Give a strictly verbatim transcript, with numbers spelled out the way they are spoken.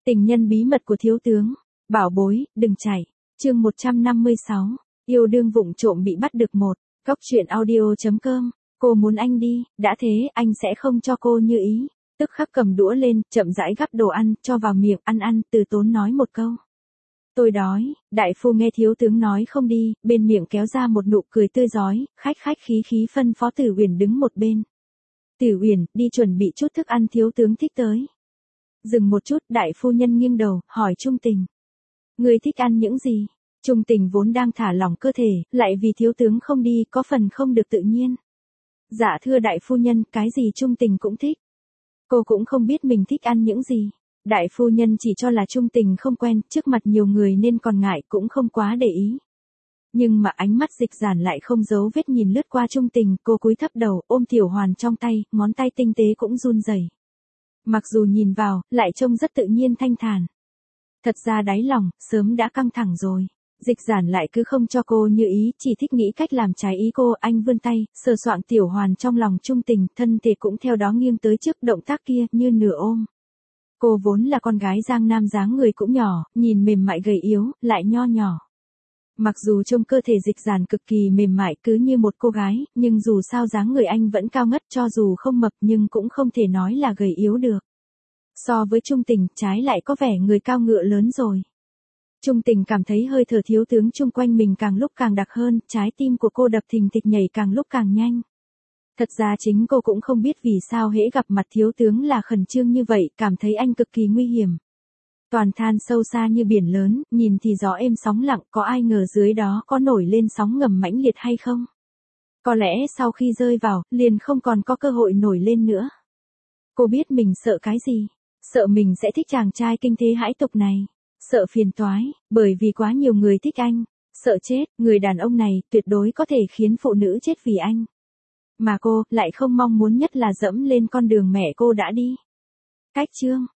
Tình nhân bí mật của thiếu tướng. Bảo bối, đừng chạy. Chương một trăm năm mươi sáu. Yêu đương vụng trộm bị bắt được một. Cóc truyện audio chấm com. Cô muốn anh đi, đã thế anh sẽ không cho cô như ý. Tức khắc cầm đũa lên, chậm rãi gắp đồ ăn, cho vào miệng, ăn ăn, từ tốn nói một câu. Tôi đói. Đại phu nghe thiếu tướng nói không đi, bên miệng kéo ra một nụ cười tươi rói, khách khách khí khí phân phó Tử Uyển đứng một bên. Tử Uyển, đi chuẩn bị chút thức ăn thiếu tướng thích tới. Dừng một chút, đại phu nhân nghiêng đầu, hỏi Trung Tình. Người thích ăn những gì? Trung Tình vốn đang thả lỏng cơ thể, lại vì thiếu tướng không đi, có phần không được tự nhiên. Dạ thưa đại phu nhân, cái gì Trung Tình cũng thích. Cô cũng không biết mình thích ăn những gì. Đại phu nhân chỉ cho là Trung Tình không quen, trước mặt nhiều người nên còn ngại, cũng không quá để ý. Nhưng mà ánh mắt Dịch Giản lại không giấu vết nhìn lướt qua Trung Tình, cô cúi thấp đầu, ôm Tiểu Hoàn trong tay, ngón tay tinh tế cũng run rẩy. Mặc dù nhìn vào, lại trông rất tự nhiên thanh thản. Thật ra đáy lòng, sớm đã căng thẳng rồi. Dịch Giản lại cứ không cho cô như ý, chỉ thích nghĩ cách làm trái ý cô. Anh vươn tay, sờ soạng Tiểu Hoàn trong lòng Trung Tình, thân thể cũng theo đó nghiêng tới trước, động tác kia như nửa ôm. Cô vốn là con gái Giang Nam, dáng người cũng nhỏ, nhìn mềm mại gầy yếu, lại nho nhỏ. Mặc dù trông cơ thể Dịch Giản cực kỳ mềm mại cứ như một cô gái, nhưng dù sao dáng người anh vẫn cao ngất, cho dù không mập nhưng cũng không thể nói là gầy yếu được. So với Trung Tình, trái lại có vẻ người cao ngựa lớn rồi. Trung Tình cảm thấy hơi thở thiếu tướng chung quanh mình càng lúc càng đặc hơn, trái tim của cô đập thình thịch nhảy càng lúc càng nhanh. Thật ra chính cô cũng không biết vì sao hễ gặp mặt thiếu tướng là khẩn trương như vậy, cảm thấy anh cực kỳ nguy hiểm. Toàn than sâu xa như biển lớn, nhìn thì gió êm sóng lặng, có ai ngờ dưới đó có nổi lên sóng ngầm mãnh liệt hay không? Có lẽ sau khi rơi vào, liền không còn có cơ hội nổi lên nữa. Cô biết mình sợ cái gì? Sợ mình sẽ thích chàng trai kinh thế hãi tục này. Sợ phiền toái, bởi vì quá nhiều người thích anh. Sợ chết, người đàn ông này tuyệt đối có thể khiến phụ nữ chết vì anh. Mà cô lại không mong muốn nhất là dẫm lên con đường mẹ cô đã đi. Cách chương.